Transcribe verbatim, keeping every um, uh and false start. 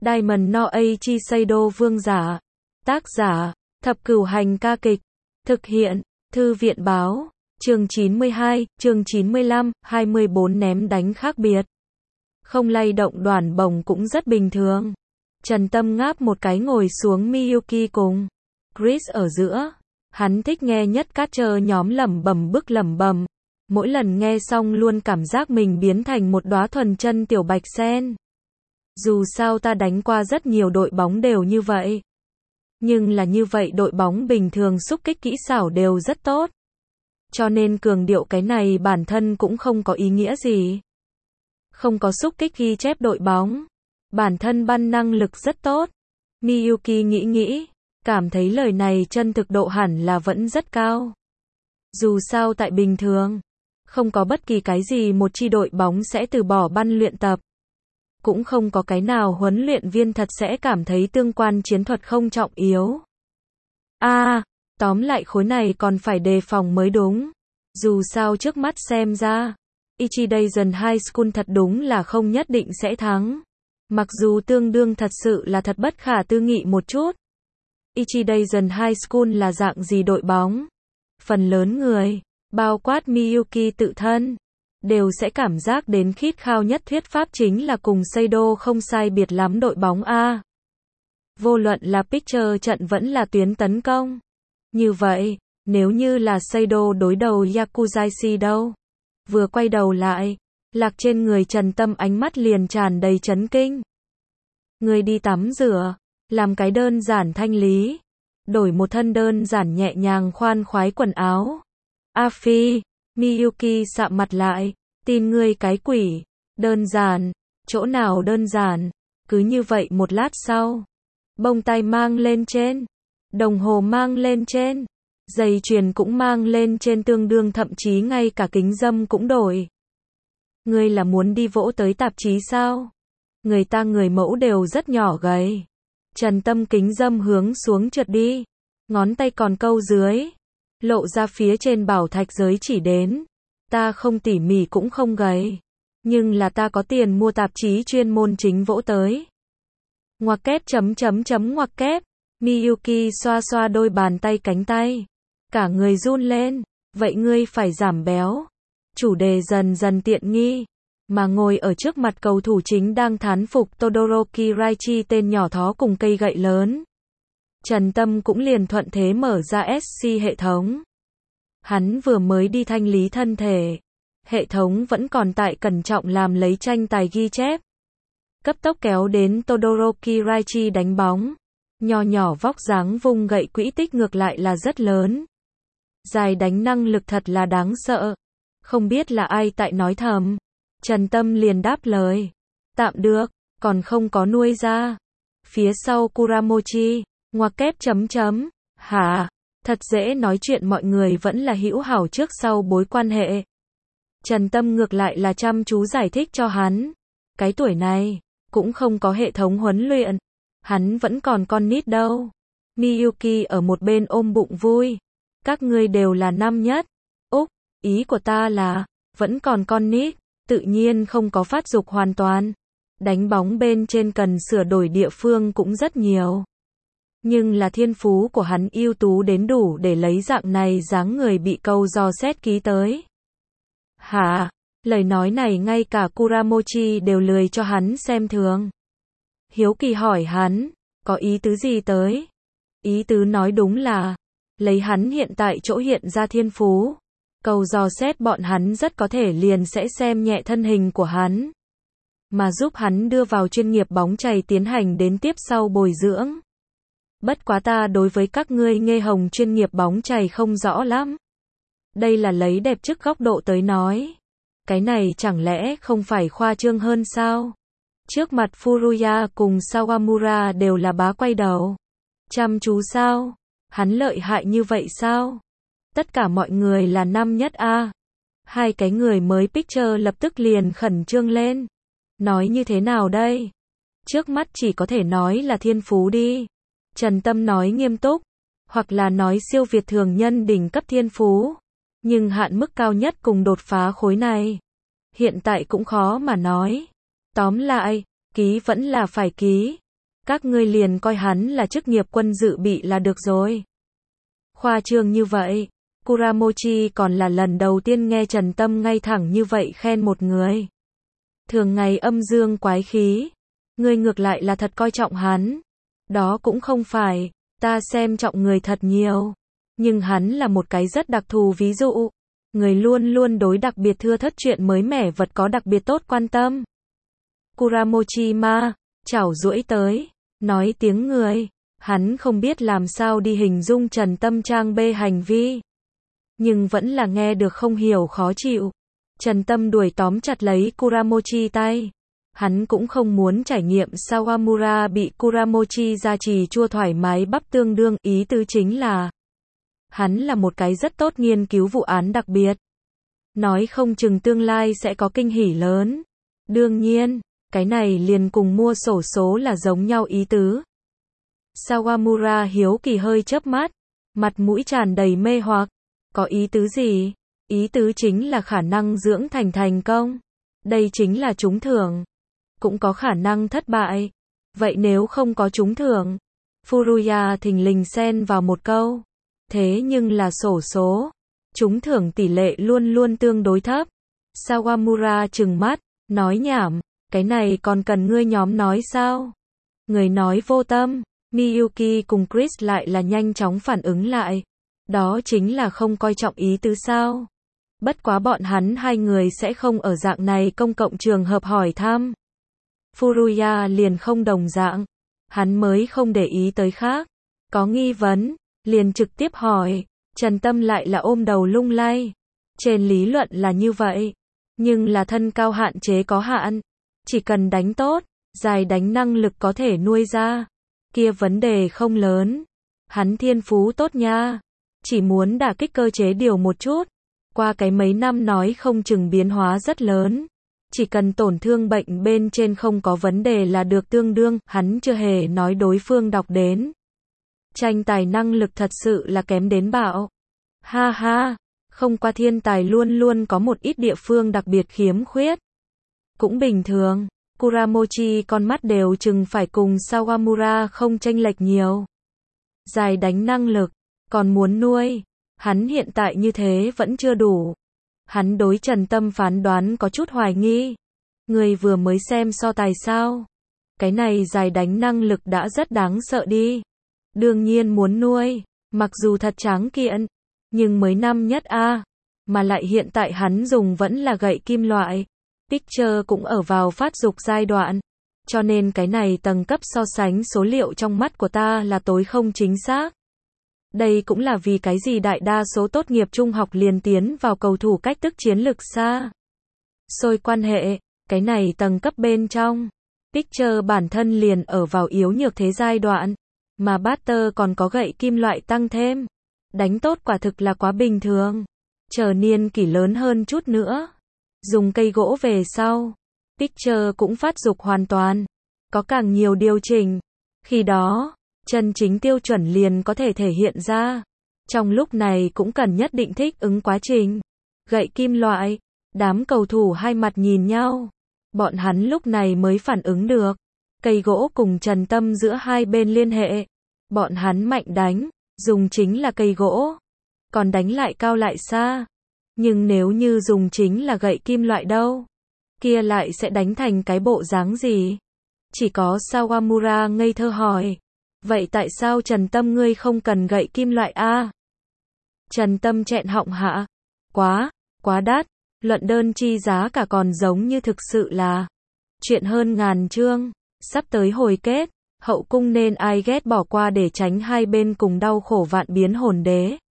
Diamond no Eiichi Seido vương giả. Tác giả, Thập Cửu Hành ca kịch. Thực hiện, Thư viện báo. Chương chín mươi hai, chương chín mươi lăm, hai mươi bốn ném đánh khác biệt. Không lay động đoàn bổng cũng rất bình thường. Trần Tâm ngáp một cái ngồi xuống Miyuki cùng Chris ở giữa. Hắn thích nghe nhất Catcher nhóm lẩm bẩm bức lẩm bẩm. Mỗi lần nghe xong luôn cảm giác mình biến thành một đóa thuần chân tiểu bạch sen. Dù sao ta đánh qua rất nhiều đội bóng đều như vậy. Nhưng là như vậy đội bóng bình thường xúc kích kỹ xảo đều rất tốt. Cho nên cường điệu cái này bản thân cũng không có ý nghĩa gì. Không có xúc kích ghi chép đội bóng. Bản thân bắn năng lực rất tốt. Miyuki nghĩ nghĩ, cảm thấy lời này chân thực độ hẳn là vẫn rất cao. Dù sao tại bình thường, không có bất kỳ cái gì một chi đội bóng sẽ từ bỏ bắn luyện tập. Cũng không có cái nào huấn luyện viên thật sẽ cảm thấy tương quan chiến thuật không trọng yếu. A, à, tóm lại khối này còn phải đề phòng mới đúng. Dù sao trước mắt xem ra, Ichidaisen High School thật đúng là không nhất định sẽ thắng. Mặc dù tương đương thật sự là thật bất khả tư nghị một chút. Ichidaisen High School là dạng gì đội bóng? Phần lớn người, bao quát Miyuki tự thân, đều sẽ cảm giác đến khít khao nhất thuyết pháp chính là cùng Seido không sai biệt lắm đội bóng A. Vô luận là pitcher trận vẫn là tuyến tấn công. Như vậy, nếu như là Seido đối đầu Yakuzashi đâu? Vừa quay đầu lại, lạc trên người Trần Tâm ánh mắt liền tràn đầy chấn kinh. Người đi tắm rửa, làm cái đơn giản thanh lý, đổi một thân đơn giản nhẹ nhàng khoan khoái quần áo. A Phi, Miyuki sạm mặt lại, tin ngươi cái quỷ, đơn giản, chỗ nào đơn giản, cứ như vậy một lát sau. Bông tai mang lên trên, đồng hồ mang lên trên, giày chuyền cũng mang lên trên tương đương thậm chí ngay cả kính râm cũng đổi. Ngươi là muốn đi vỗ tới tạp chí sao? Người ta người mẫu đều rất nhỏ gầy. Trần Tâm kính râm hướng xuống trượt đi, ngón tay còn câu dưới, lộ ra phía trên bảo thạch giới chỉ đến. Ta không tỉ mỉ cũng không gầy, nhưng là ta có tiền mua tạp chí chuyên môn chính vỗ tới. Ngoặc kép chấm chấm chấm ngoặc kép. Miyuki xoa xoa đôi bàn tay cánh tay, cả người run lên. Vậy ngươi phải giảm béo. Chủ đề dần dần tiện nghi, mà ngồi ở trước mặt cầu thủ chính đang thán phục Todoroki Raichi tên nhỏ thó cùng cây gậy lớn. Trần Tâm cũng liền thuận thế mở ra ét xê hệ thống. Hắn vừa mới đi thanh lý thân thể. Hệ thống vẫn còn tại cẩn trọng làm lấy tranh tài ghi chép. Cấp tốc kéo đến Todoroki Raichi đánh bóng. Nho nhỏ vóc dáng vung gậy quỹ tích ngược lại là rất lớn. Dài đánh năng lực thật là đáng sợ. Không biết là ai tại nói thầm. Trần Tâm liền đáp lời. Tạm được, còn không có nuôi ra. Phía sau Kuramochi, ngoặc kép chấm chấm. Hả? Thật dễ nói chuyện, mọi người vẫn là hữu hảo trước sau bối quan hệ. Trần Tâm ngược lại là chăm chú giải thích cho hắn. Cái tuổi này, cũng không có hệ thống huấn luyện. Hắn vẫn còn con nít đâu. Miyuki ở một bên ôm bụng vui. Các ngươi đều là năm nhất. Úc, ý của ta là, vẫn còn con nít, tự nhiên không có phát dục hoàn toàn. Đánh bóng bên trên cần sửa đổi địa phương cũng rất nhiều. Nhưng là thiên phú của hắn ưu tú đến đủ để lấy dạng này dáng người bị câu dò xét ký tới. Hả? Lời nói này ngay cả Kuramochi đều lười cho hắn xem thường. Hiếu kỳ hỏi hắn, có ý tứ gì tới? Ý tứ nói đúng là, lấy hắn hiện tại chỗ hiện ra thiên phú, cầu dò xét bọn hắn rất có thể liền sẽ xem nhẹ thân hình của hắn, mà giúp hắn đưa vào chuyên nghiệp bóng chày tiến hành đến tiếp sau bồi dưỡng. Bất quá ta đối với các ngươi nghe hồng chuyên nghiệp bóng chày không rõ lắm. Đây là lấy đẹp trước góc độ tới nói. Cái này chẳng lẽ không phải khoa trương hơn sao? Trước mặt Furuya cùng Sawamura đều là bá quay đầu. Chăm chú sao? Hắn lợi hại như vậy sao? Tất cả mọi người là năm nhất A. Hai cái người mới pitcher lập tức liền khẩn trương lên. Nói như thế nào đây? Trước mắt chỉ có thể nói là thiên phú đi. Trần Tâm nói nghiêm túc. Hoặc là nói siêu việt thường nhân đỉnh cấp thiên phú. Nhưng hạn mức cao nhất cùng đột phá khối này. Hiện tại cũng khó mà nói. Tóm lại, ký vẫn là phải ký. Các ngươi liền coi hắn là chức nghiệp quân dự bị là được rồi. Khoa trương như vậy, Kuramochi còn là lần đầu tiên nghe Trần Tâm ngay thẳng như vậy khen một người. Thường ngày âm dương quái khí, ngươi ngược lại là thật coi trọng hắn. Đó cũng không phải, ta xem trọng người thật nhiều. Nhưng hắn là một cái rất đặc thù ví dụ. Người luôn luôn đối đặc biệt thưa thớt chuyện mới mẻ vật có đặc biệt tốt quan tâm. Kuramochi ma, chảo duỗi tới, nói tiếng người. Hắn không biết làm sao đi hình dung Trần Tâm trang bê hành vi. Nhưng vẫn là nghe được không hiểu khó chịu. Trần Tâm đuổi tóm chặt lấy Kuramochi tay. Hắn cũng không muốn trải nghiệm Sawamura bị Kuramochi gia trì chua thoải mái bắp tương đương, ý tứ chính là hắn là một cái rất tốt nghiên cứu vụ án đặc biệt. Nói không chừng tương lai sẽ có kinh hỉ lớn. Đương nhiên, cái này liền cùng mua xổ số là giống nhau ý tứ. Sawamura hiếu kỳ hơi chớp mắt, mặt mũi tràn đầy mê hoặc. Có ý tứ gì? Ý tứ chính là khả năng dưỡng thành thành công. Đây chính là trúng thưởng. Cũng có khả năng thất bại. Vậy nếu không có trúng thưởng? Furuya thình lình xen vào một câu. Thế nhưng là xổ số. Trúng thưởng tỷ lệ luôn luôn tương đối thấp. Sawamura trừng mắt, nói nhảm. Cái này còn cần ngươi nhóm nói sao? Người nói vô tâm. Miyuki cùng Chris lại là nhanh chóng phản ứng lại. Đó chính là không coi trọng ý tứ sao. Bất quá bọn hắn hai người sẽ không ở dạng này công cộng trường hợp hỏi thăm. Furuya liền không đồng dạng. Hắn mới không để ý tới khác. Có nghi vấn, liền trực tiếp hỏi. Trần Tâm lại là ôm đầu lung lay. Trên lý luận là như vậy. Nhưng là thân cao hạn chế có hạn. Chỉ cần đánh tốt, dài đánh năng lực có thể nuôi ra. Kia vấn đề không lớn. Hắn thiên phú tốt nha. Chỉ muốn đả kích cơ chế điều một chút. Qua cái mấy năm nói không chừng biến hóa rất lớn. Chỉ cần tổn thương bệnh bên trên không có vấn đề là được tương đương. Hắn chưa hề nói đối phương đọc đến. Tranh tài năng lực thật sự là kém đến bạo. Ha ha, không qua thiên tài luôn luôn có một ít địa phương đặc biệt khiếm khuyết. Cũng bình thường. Kuramochi con mắt đều chừng phải cùng Sawamura không chênh lệch nhiều. Dài đánh năng lực, còn muốn nuôi. Hắn hiện tại như thế vẫn chưa đủ. Hắn đối Trần Tâm phán đoán có chút hoài nghi. Người vừa mới xem so tài sao? Cái này dài đánh năng lực đã rất đáng sợ đi. Đương nhiên muốn nuôi, mặc dù thật tráng kiện, nhưng mới năm nhất a, mà lại hiện tại hắn dùng vẫn là gậy kim loại. Picture cũng ở vào phát dục giai đoạn, cho nên cái này tầng cấp so sánh số liệu trong mắt của ta là tối không chính xác. Đây cũng là vì cái gì đại đa số tốt nghiệp trung học liền tiến vào cầu thủ cách tức chiến lược xa xôi quan hệ, cái này tầng cấp bên trong. Picture bản thân liền ở vào yếu nhược thế giai đoạn, mà Butter còn có gậy kim loại tăng thêm. Đánh tốt quả thực là quá bình thường. Chờ niên kỷ lớn hơn chút nữa. Dùng cây gỗ về sau. Picture cũng phát dục hoàn toàn. Có càng nhiều điều chỉnh. Khi đó, chân chính tiêu chuẩn liền có thể thể hiện ra. Trong lúc này cũng cần nhất định thích ứng quá trình. Gậy kim loại. Đám cầu thủ hai mặt nhìn nhau. Bọn hắn lúc này mới phản ứng được. Cây gỗ cùng Trần Tâm giữa hai bên liên hệ. Bọn hắn mạnh đánh. Dùng chính là cây gỗ. Còn đánh lại cao lại xa. Nhưng nếu như dùng chính là gậy kim loại đâu? Kia lại sẽ đánh thành cái bộ dáng gì? Chỉ có Sawamura ngây thơ hỏi. Vậy tại sao Trần Tâm ngươi không cần gậy kim loại a? Trần Tâm chẹn họng hạ. Quá, quá đắt. Luận đơn chi giá cả còn giống như thực sự là chuyện hơn ngàn chương. Sắp tới hồi kết. Hậu cung nên ai ghét bỏ qua để tránh hai bên cùng đau khổ vạn biến hồn đế.